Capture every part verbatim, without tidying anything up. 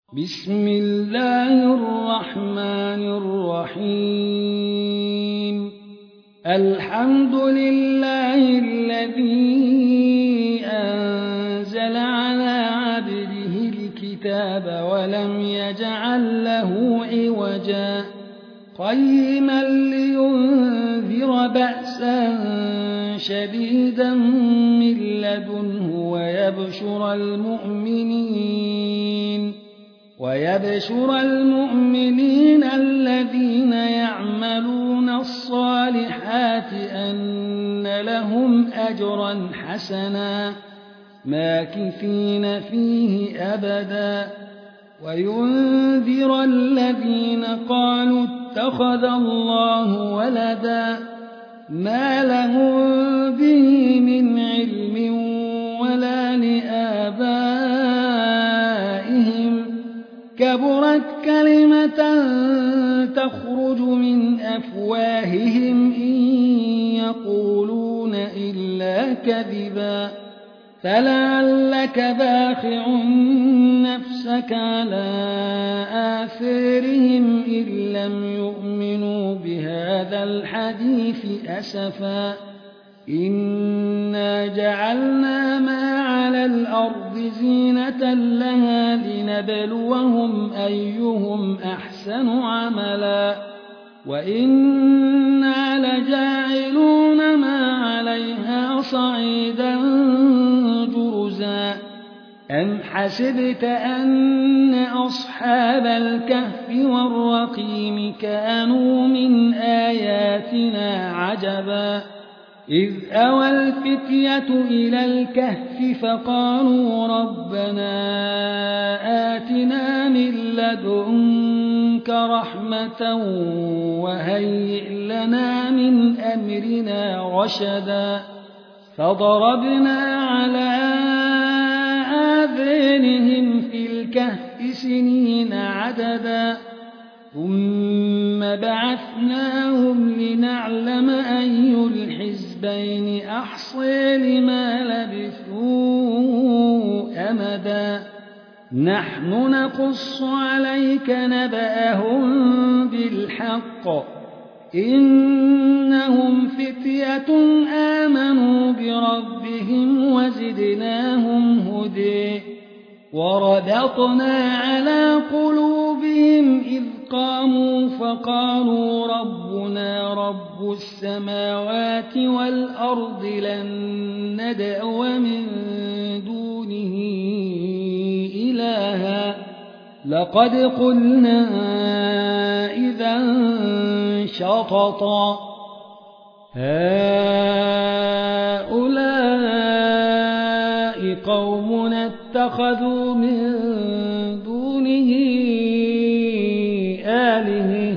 بسم الله الرحمن الرحيم الحمد لله الذي أنزل على عبده الكتاب ولم يجعل له عوجا قيما لينذر بأسا شديدا من لدنه ويبشر المؤمنين ويبشر المؤمنين الذين يعملون الصالحات أن لهم أجرا حسنا ماكثين فيه أبدا وينذر الذين قالوا اتخذ الله ولدا ما لهم به من علم ولا لآبائهم كبرت كلمة تخرج من أفواههم إن يقولون إلا كذبا فلعلك باخع نفسك على آثارهم إن لم يؤمنوا بهذا الحديث أسفا إنا جعلنا ما على الأرض زينة لها لنبلوهم أيهم أحسن عملا وإنا لجاعلون ما عليها صعيدا جرزا أم حسبت أن أصحاب الكهف والرقيم كانوا من آياتنا عجبا إذ أوى الفتية إلى الكهف فقالوا ربنا آتنا من لدنك رحمة وهيئ لنا من أمرنا رشدا فضربنا على آذانهم في الكهف سنين عددا ثم بعثناهم لنعلم أي الحزبين أحصي لما لبثوا أمدا نحن نقص عليك نبأهم بالحق إنهم فتية آمنوا بربهم وزدناهم هدى وربطنا على قلوبهم إذ قاموا فقالوا ربنا رب السماوات والأرض لن ندعو من دونه إلها لقد قلنا إذا شططا هؤلاء قومنا اتخذوا من دونه آلهة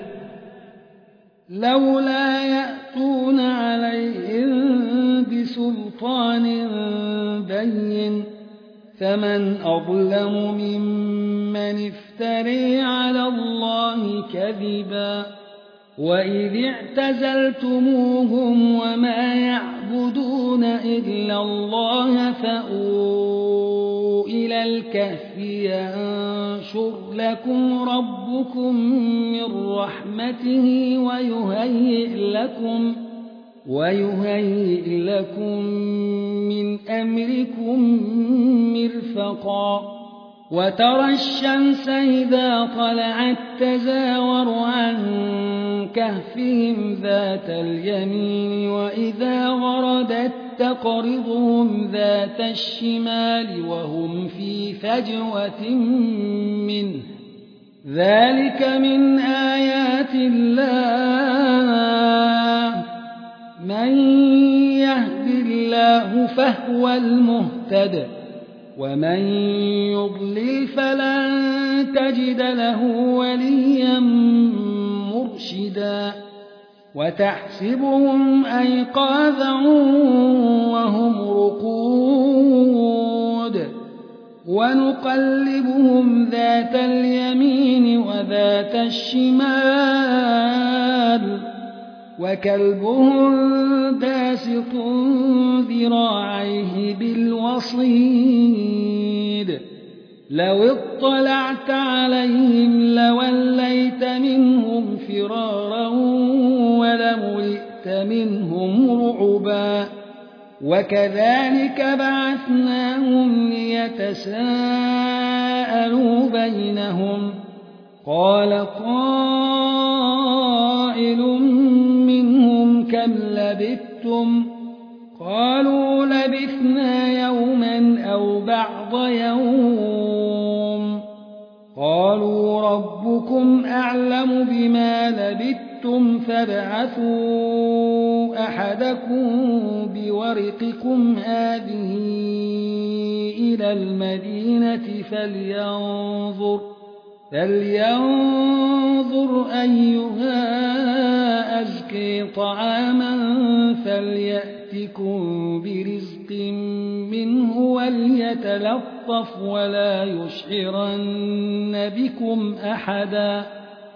لولا يأتون عليهم بسلطان بين فمن أظلم ممن افتري على الله كذبا وإذ اعتزلتموهم وما يعبدون إلا الله فأووا إلى الكهف ينشر لكم ربكم من رحمته ويهيئ لكم ويهيئ لكم من أمركم مرفقا وترى الشمس إذا طلعت تزاور عن كهفهم ذات اليمين وإذا غربت تقرضهم ذات الشمال وهم في فجوة منه ذلك من آيات الله من يهد الله فهو المهتد ومن يضلل فلن تجد له وليا مرشدا وتحسبهم أيقاظا وهم رقود ونقلبهم ذات اليمين وذات الشمال وكلبهم باسط ذراعيه بالوصيد لو اطلعت عليهم لوليت منهم فرارا ولملئت منهم رعبا وكذلك بعثناهم ليتساءلوا بينهم قال قائل منهم كم لبثتم قالوا لبثنا يوما أو بعض يوم قالوا ربكم أعلم بما لبثتم فابعثوا أحدكم بورقكم هذه إلى المدينة فلينظر فلينظر أيها أزكي طعاما فليأتكم برزق منه وليتلطف ولا يشعرن بكم أحدا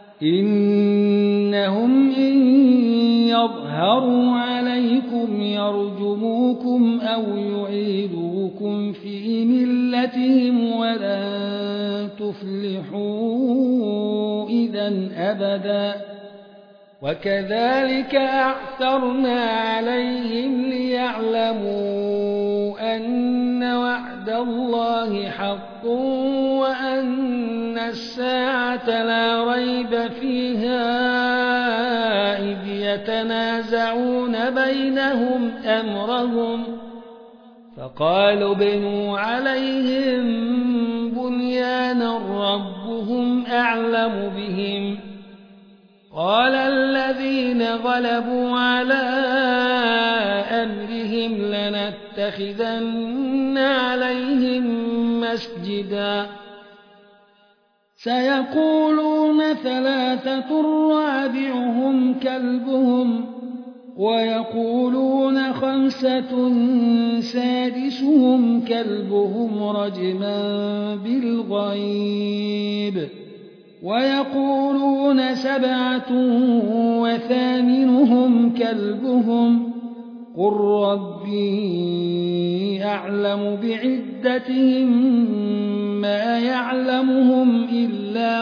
إنهم إن يظهروا عليكم يرجموكم أو يعيدوكم في ملتهم ولن تفلحوا إذا أبدا وكذلك أعثرنا عليهم ليعلموا أن وعد الله حق وأن الساعة لا ريب فيها إذ يتنازعون بينهم أمرهم فقالوا ابنوا عليهم بنيانا ربهم أعلم بهم قال الذين غلبوا على أمرهم لنتخذن عليهم مسجدا سيقولون ثلاثة رابعهم كلبهم ويقولون خمسة سادسهم كلبهم رجما بالغيب ويقولون سبعة وثامنهم كلبهم قل ربي أعلم بعدتهم ما يعلمهم إلا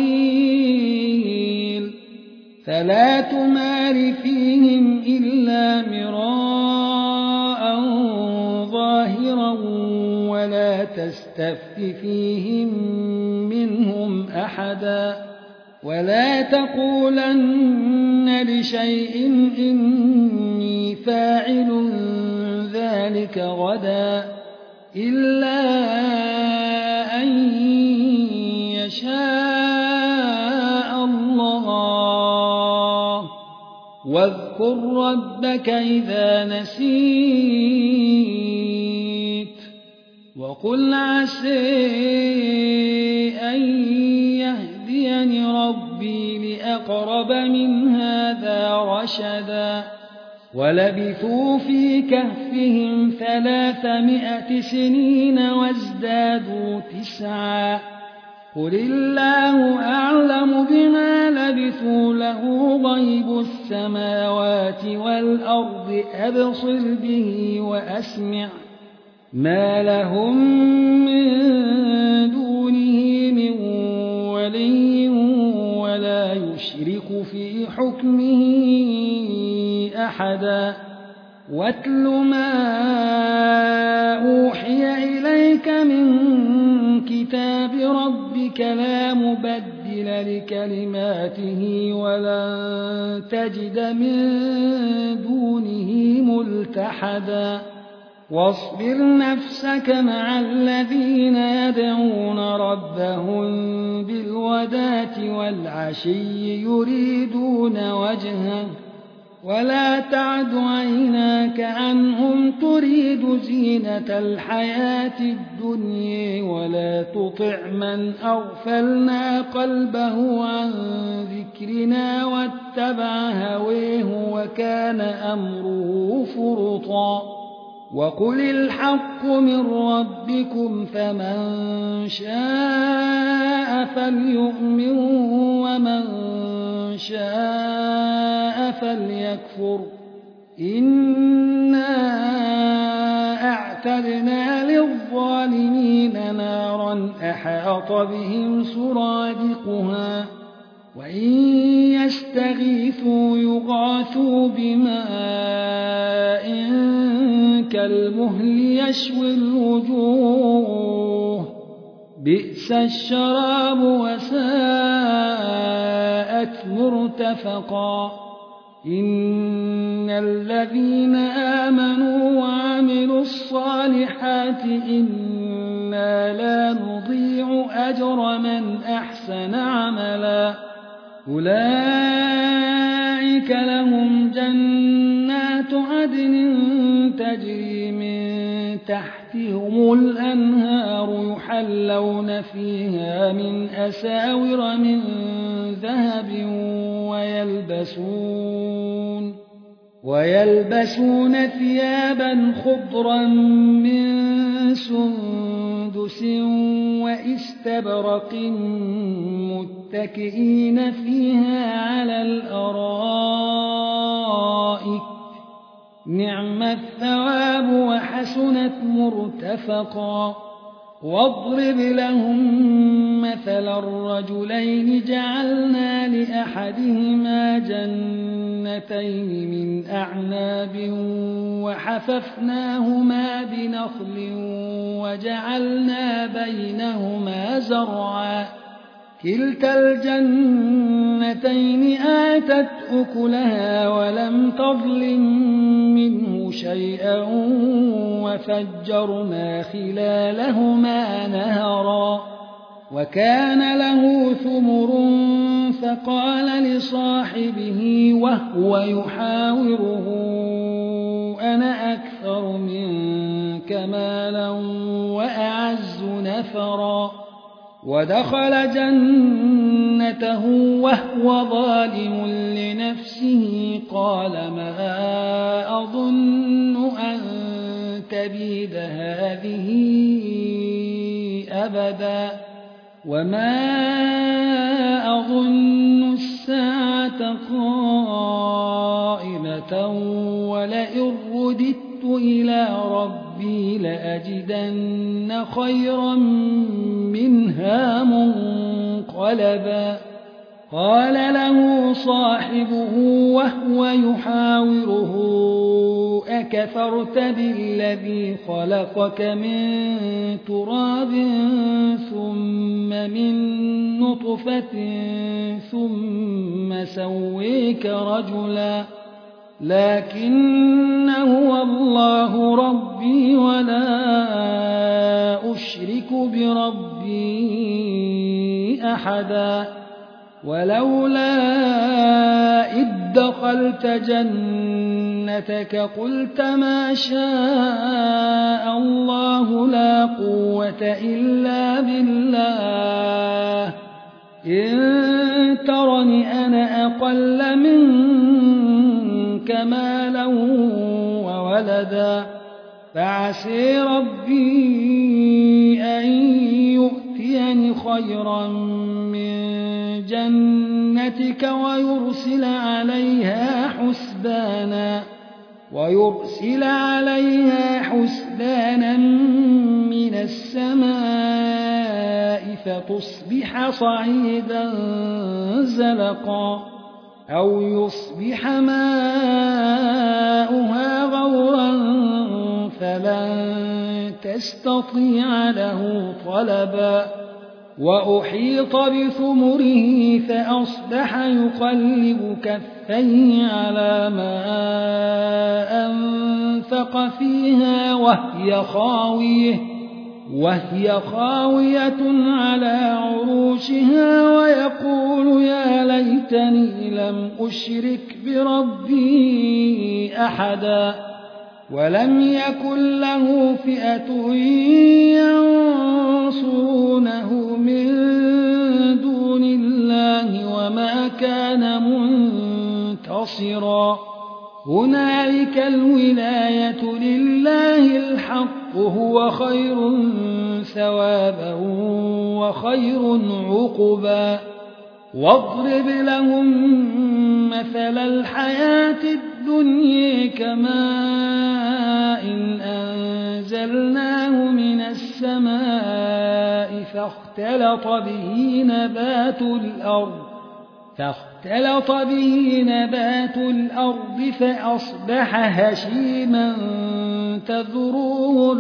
قليل فلا تمار فيهم إلا مراء ظاهرا ولا تستفت فيهم منهم أحدا ولا تقولن لشيء إني فاعل ذلك غدا إلا أن يشاء الله واذكر ربك إذا نسيت وقل عسى أن يهديني ربي لأقرب من هذا رشدا ولبثوا في كهفهم ثلاثمائة سنين وازدادوا تسعا قل الله أعلم بما لبثوا له غيب السماوات والأرض أبصر به وأسمع ما لهم من دونه من ولي ولا يشرك في حكمه أحدا واتل ما أوحي إليك من كتاب ربك لا مبدل لكلماته ولن تجد من دونه ملتحدا واصبر نفسك مع الذين يدعون ربهم بالغداة والعشي يريدون وجهه ولا تعد عيناك عنهم تريد زينة الحياة الدنيا ولا تطع من أغفلنا قلبه عن ذكرنا واتبع هويه وكان أمره فرطا وقل الحق من ربكم فمن شاء فليؤمن ومن شاء فليكفر إنا أعتدنا للظالمين نارا أحاطت أحاط بهم سرادقها وإن يستغيثوا يغاثوا بماء كالمهل يشوي الوجوه بئس الشراب وساءت مرتفقا إن الذين آمنوا وعملوا الصالحات إنا لا نضيع أجر من أحسن عملا أولئك لهم جنات عدن تجري من تحتهم الأنهار يحلون فيها من أساور من ذهب ويلبسون, ويلبسون ثيابا خضرا من سندس واستبرق متكئين فيها على الأرائك نعم الثواب وحسنت مرتفقا واضرب لهم مثل الرجلين جعلنا لأحدهما جنتين من أعناب وحففناهما بنخل وجعلنا بينهما زرعا كلتا الجنتين آتت أكلها ولم تظلم منه شيئا وفجرنا خلالهما نهرا وكان له ثمر فقال لصاحبه وهو يحاوره أنا أكثر منك مالا وأعز نفرا ودخل جنته وهو ظالم لنفسه قال ما أظن أن تبيد هذه أبدا وما أظن الساعة قائمة ولئن رددت إلى ربي لأجدن خيرا منها منقلبا قال له صاحبه وهو يحاوره أكفرت بالذي خلقك من تراب ثم من نطفة ثم سويك رجلا لكن هو الله ربي ولا أشرك بربي أحدا ولولا إذ دخلت جنتك قلت ما شاء الله لا قوة إلا بالله إن ترني أنا أقل منك مالا وولدا فعسى ربي أن يؤتيني خيرا من جنتك ويرسل عليها حسبانا ويرسل عليها حسبانا من السماء فتصبح صعيدا زلقا أو يصبح ماؤها غورا فلن تستطيع له طلبا وأحيط بثمره فأصبح يقلب كفيه على ما أنفق فيها وهي خاوية وهي خاوية على عروشها ويقول يا ليتني لم أشرك بربي أحدا ولم يكن له فئة ينصرونه من دون الله وما كان منتصرا هنالك الولاية لله الحق هو خير ثوابا وخير عقبا واضرب لهم مثل الحياة الدنيا كماء إن أنزلناه من السماء فاختلط به نبات الأرض فاختلط به نبات الأرض فأصبح هشيما تذروه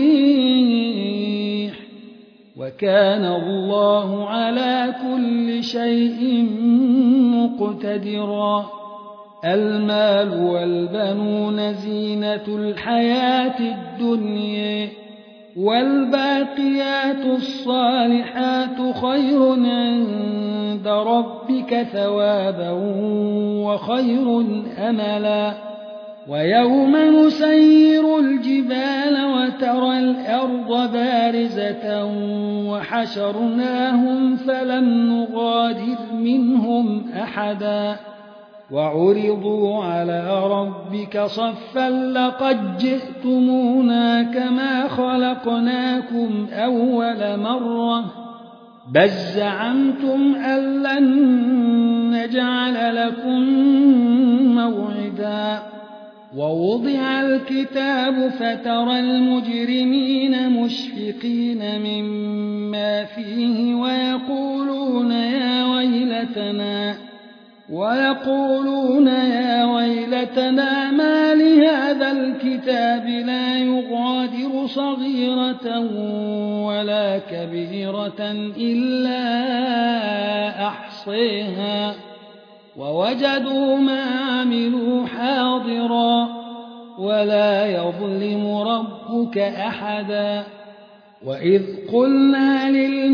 الريح وكان الله على كل شيء مقتدرا. المال والبنون زينة الحياة الدنيا والباقيات الصالحات خير عند ربك ثوابا وخير أملا. ويوم نسير الجبال وترى الأرض بارزة وحشرناهم فلم نغادر منهم أحدا وعرضوا على ربك صفا لقد جئتمونا كما خلقناكم أول مرة بل زعمتم أن لن نجعل لكم موعدا. ووضع الكتاب فترى المجرمين مشفقين مما فيه ويقولون يا ويلتنا ويقولون يا ويلتنا ما لهذا الكتاب لا يغادر صغيرة ولا كبيرة إلا أحصيها ووجدوا ما عملوا حاضرا ولا يظلم ربك أحدا. وإذ قلنا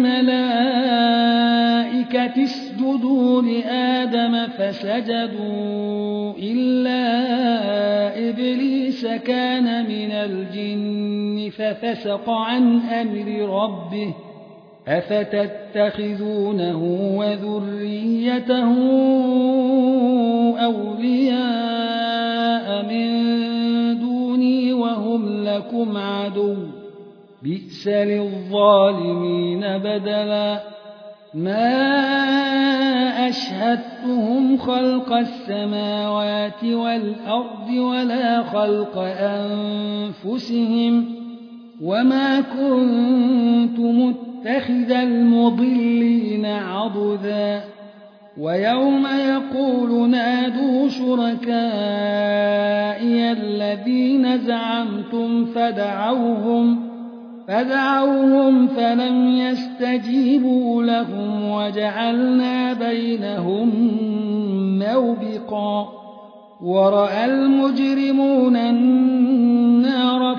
للملائكة اسجدوا لآدم فسجدوا إلا إبليس كان من الجن ففسق عن أمر ربه أفتتخذونه وذريته أولياء من دوني وهم لكم عدو بئس للظالمين بدلا. ما أشهدتهم خلق السماوات والأرض ولا خلق أنفسهم وما كنت متخذ المضلين عضدا. ويوم يقول نادوا شركائي الذين زعمتم فدعوهم فدعوهم فلم يستجيبوا لهم وجعلنا بينهم موبقا. ورأى المجرمون النار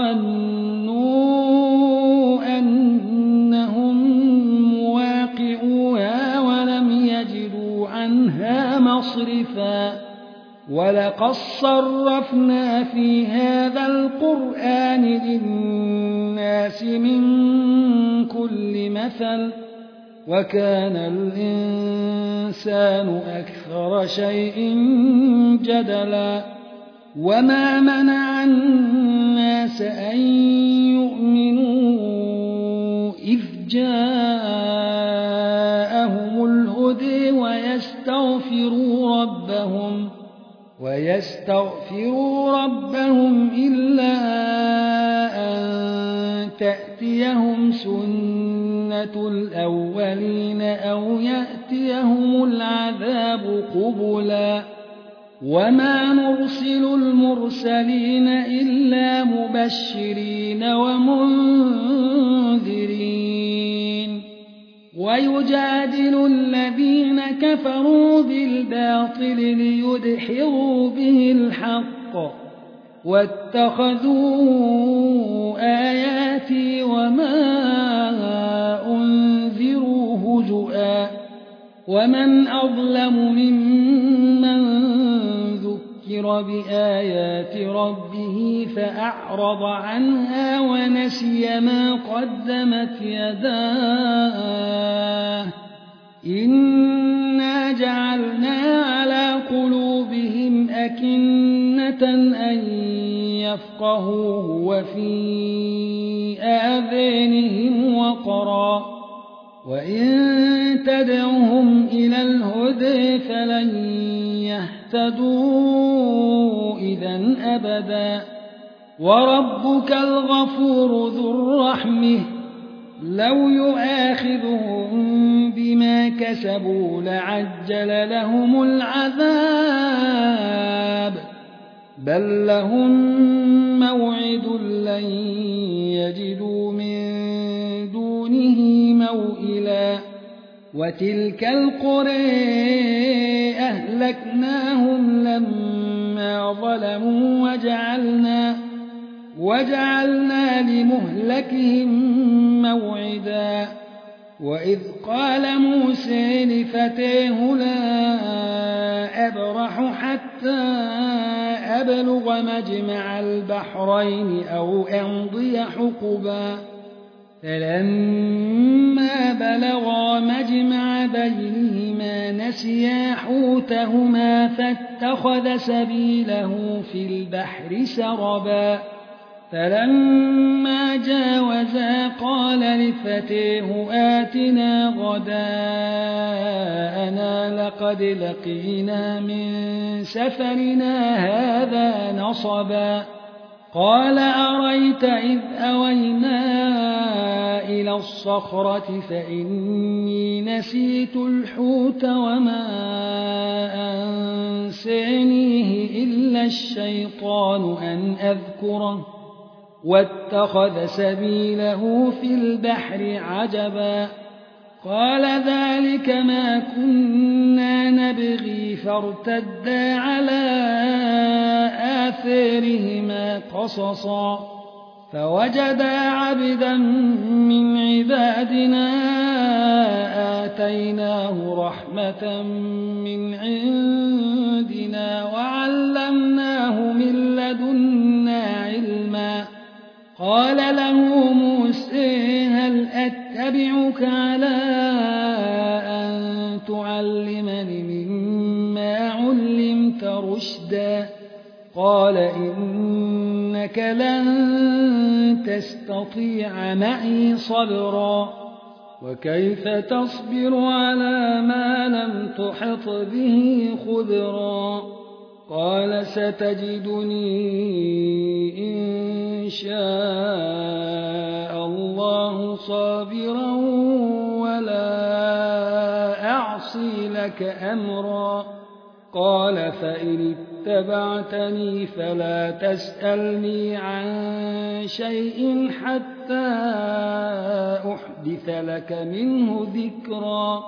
فظنوا أنهم مواقعوها ولم يجدوا عنها مصرفا. ولقد صرفنا في هذا القرآن للناس من كل مثل وكان الإنسان أكثر شيء جدلا. وما منع الناس أن يؤمنوا إذ جاءهم الهدى ويستغفروا ربهم ويستغفروا ربهم إلا أن تأتيهم سنة الأولين أو يأتيهم العذاب قبلا. وما نرسل المرسلين إلا مبشرين ومنذرين ويجادل الذين كفروا بالباطل ليدحضوا به الحق واتخذوا آياتي وما أنذروا هزؤا. ومن أظلم ممن ذكر بآيات ربه فأعرض عنها ونسي ما قدمت يداه إنا جعلنا على قلوبهم أكنة أن يفقهوه وفي آذانهم وقرا وإن تدعهم إلى الهدى فلن يهتدوا إذا أبدا. وربك الغفور ذو الرحمة لو يؤاخذهم بما كسبوا لعجل لهم العذاب بل لهم موعد لن يجدوا من دونه موئلا وتلك القرى أهلكناهم لما ظلموا وجعلنا, وجعلنا لمهلكهم موعدا وإذ قال موسى لفتاه لا أبرح حتى أبلغ مجمع البحرين أو أمضي حقبا فلما بلغا مجمع بينهما نسيا حوتهما فاتخذ سبيله في البحر سربا فلما جاوزا قال لفتاه آتنا غداءنا لقد لقينا من سفرنا هذا نصبا قال أريت إذ أوينا إلى الصخرة فإني نسيت الحوت وما أنسانيه إلا الشيطان أن أذكره واتخذ سبيله في البحر عجبا قال ذلك ما كنا نبغي فارتدا على آثارهما قصصا فوجدا عبدا من عبادنا آتيناه رحمة من عندنا وعلمناه من لدنا علما قال له موسى هل أتبعك على أن تعلمني مما علمت رشدا قال إنك لن تستطيع معي صبرا وكيف تصبر على ما لم تحط به خبرا قال ستجدني إن شاء الله صابرا ولا أعصي لك أمرا قال فإن اتبعتني فلا تسألني عن شيء حتى أحدث لك منه ذكرا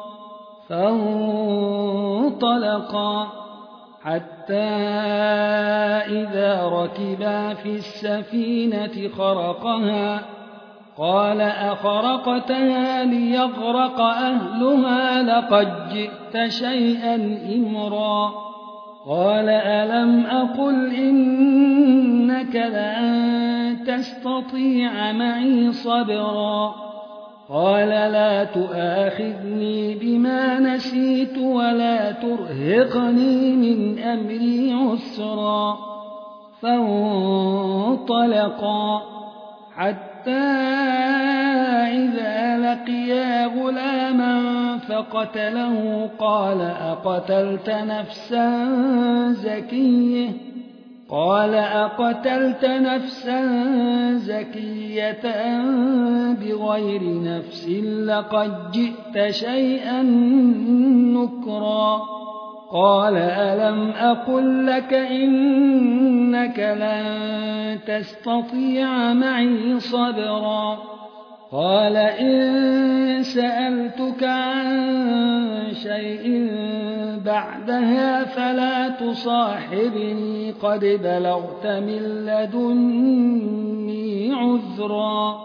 فانطلقا حتى إذا ركبا في السفينة خرقها قال أخرقتها ليغرق أهلها لقد جئت شيئا إمرا قال ألم أقل إنك لن تستطيع معي صبرا قال لا تؤاخذني بما نسيت ولا ترهقني من أمري عسرا فانطلقا حتى إذا لقيا غلاما فقتله قال أقتلت نفسا زكية قال أقتلت نفسا زكية بغير نفس لقد جئت شيئا نكرا قال ألم أقل لك إنك لن تستطيع معي صبرا قال إن سألتك عن شيء بعدها فلا تصاحبني قد بلغت من لدني عذرا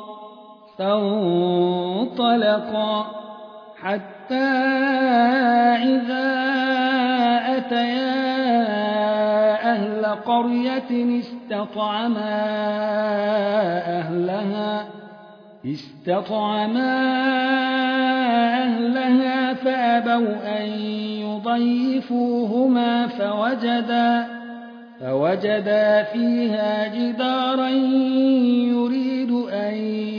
فانطلقا حتى إذا أتيا أهل قرية استطعما أهلها استطعما أهلها فأبوا أن يضيفوهما فوجدا, فوجدا فيها جدارا يريد أن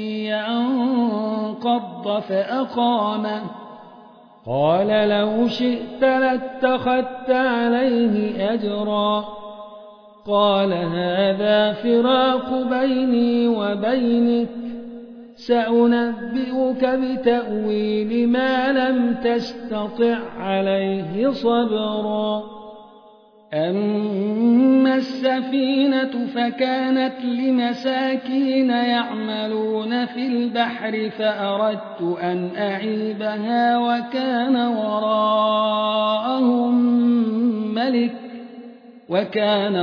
ينقض فأقامه قال لو شئت لاتخذت عليه أجرا قال هذا فراق بيني وبينك سأنبئك بتأويل ما لم تستطع عليه صبرا أما السفينة فكانت لمساكين يعملون في البحر فأردت أن أعيبها وكان وراءهم ملك وكان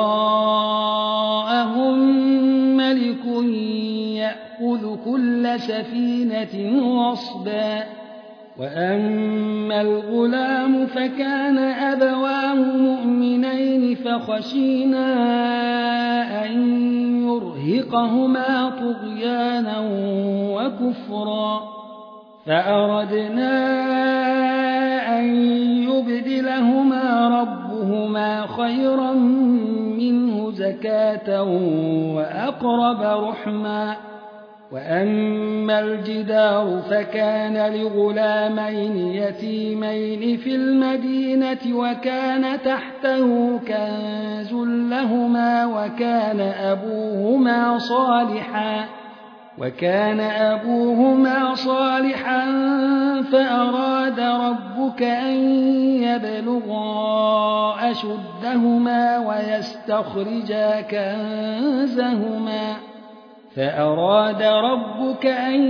وراءهم ملك يأخذ كل سفينة غصبا وأما الغلام فكان أبواه مؤمنين فخشينا أن يرهقهما طغيانا وكفرا فأردنا أن يبدلهما ربهما خيرا منه زكاة وأقرب رحما وأما الجدار فكان لغلامين يتيمين في المدينة وكان تحته كنز لهما وكان أبوهما صالحا وكان أبوهما صالحا فأراد ربك أن يبلغا أشدهما ويستخرجا كنزهما فأراد ربك أن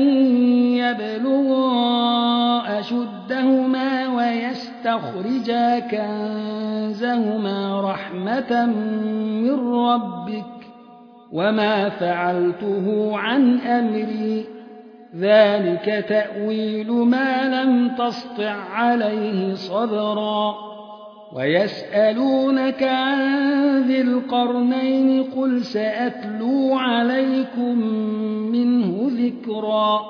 يبلغا أشدهما ويستخرجا كنزهما رحمة من ربك وما فعلته عن أمري ذلك تأويل ما لم تسطع عليه صبرا ويسألونك عن ذي القرنين قل سأتلو عليكم منه ذكرا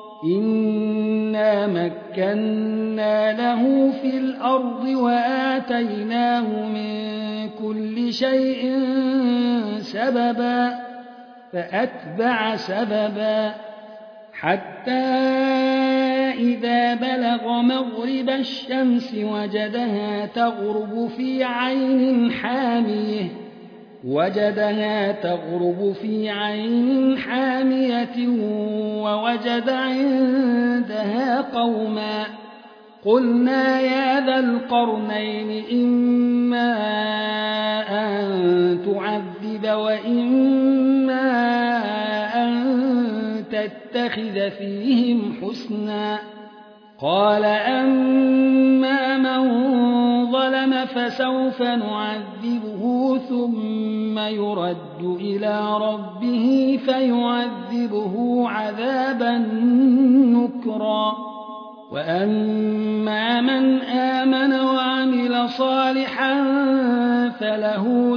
إنا مكنا له في الأرض وآتيناه من كل شيء سببا فأتبع سببا حتى إذا بلغ مغرب الشمس وجدها تغرب في عين حامية وجدها تغرب في عين حامية ووجد عندها قوما قلنا يا ذا القرنين إما أن تعذب وإما أن تتخذ فيهم حسنا قال أما من ظلم فسوف نعذبه ثم يرد إلى ربه فيعذبه عذابا نكرا وأما من آمن وعمل صالحا فله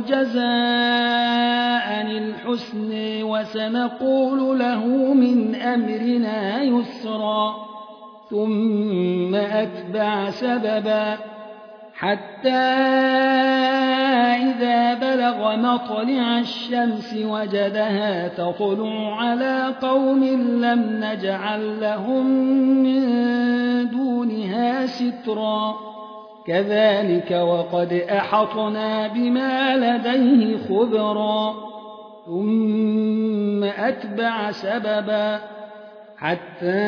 جزاء الحسن وسنقول له من أمرنا يسرا ثم أتبع سببا حتى إذا بلغ مطلع الشمس وجدها تطلع على قوم لم نجعل لهم من دونها سترا كذلك وقد أحطنا بما لديه خبرا ثم أتبع سببا حتى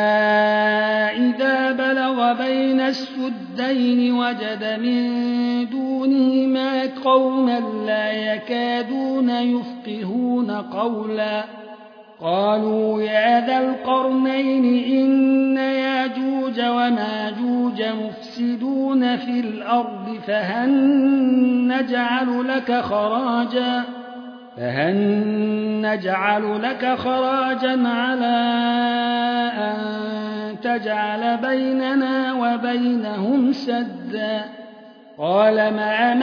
إذا بلغ بين السدين وجد من دونهما قوما لا يكادون يفقهون قولا قالوا يا ذا القرنين إن ياجوج وماجوج مفسدون في الأرض فهل نجعل لك خراجا فهل نجعل لك خراجا على أن تجعل بيننا وبينهم سدا قال ما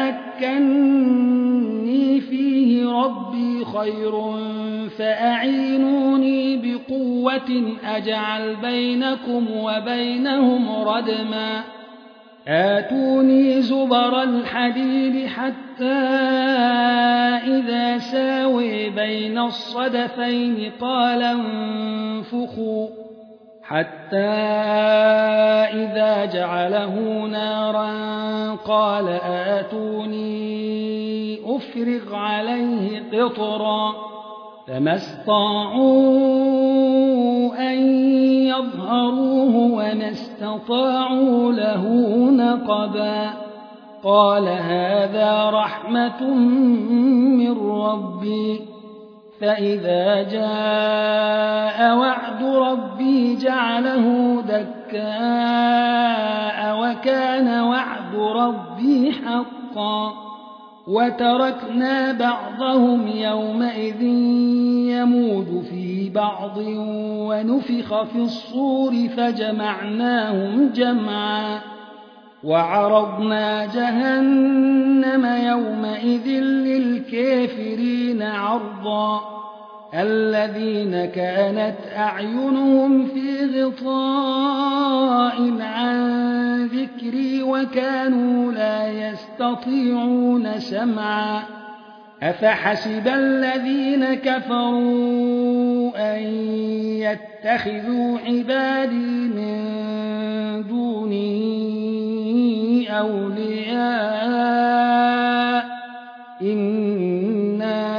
مكني فيه ربي خير فأعينوني بقوة أجعل بينكم وبينهم ردما آتوني زبر الحديد حتى إذا ساوي بين الصدفين قال انفخوا حتى إذا جعله نارا قال آتوني أفرغ عليه قطرا فما استطاعوا أن يظهروه وما استطاعوا له نقبا قال هذا رحمة من ربي فإذا جاء وعد ربي جعله دكاء وكان وعد ربي حقا وتركنا بعضهم يومئذ يموج في بعض ونفخ في الصور فجمعناهم جمعا وعرضنا جهنم يومئذ للكافرين عرضا الذين كانت أعينهم في غطاء عن ذكري وكانوا لا يستطيعون سمعا أفحسب الذين كفروا أن يتخذوا عبادي من دوني أولياء إنا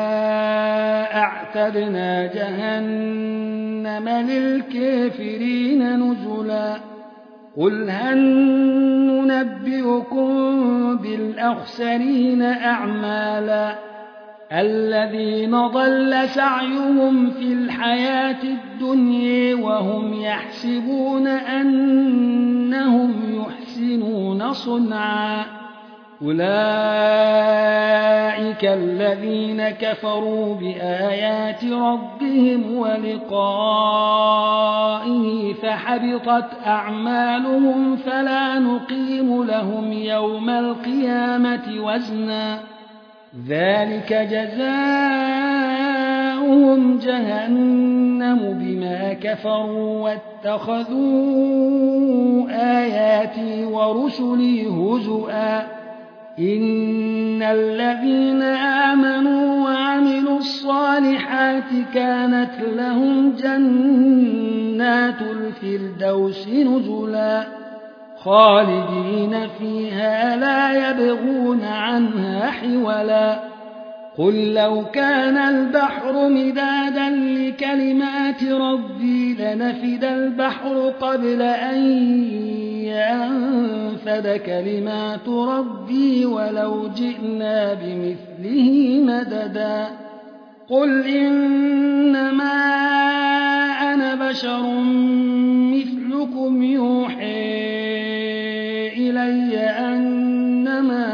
أعتدنا جهنم للكافرين نزلا قل هل ننبئكم بالأخسرين أعمالا الذين ضل سعيهم في الحياة الدنيا وهم يحسبون أنهم يحسنون صنعا أولئك الذين كفروا بآيات ربهم ولقائه فحبطت أعمالهم فلا نقيم لهم يوم القيامة وزنا ذلك جزاؤهم جهنم بما كفروا واتخذوا آياتي ورسلي هزؤا إن الذين آمنوا وعملوا الصالحات كانت لهم جنات الفردوس نزلا خالدين فيها لا يبغون عنها حولا قل لو كان البحر مدادا لكلمات ربي لنفد البحر قبل أن ينفد كلمات ربي ولو جئنا بمثله مددا قل إنما أنا بشر مثلكم يوحي إلي أنما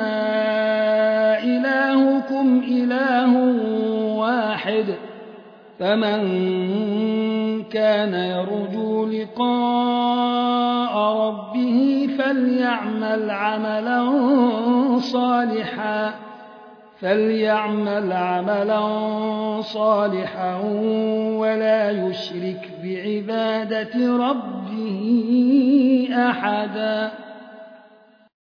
إلهكم إله واحد فمن كان يرجو لقاء ربه فليعمل عملا صالحا فليعمل عملا صالحا ولا يشرك بعبادة ربه أحدا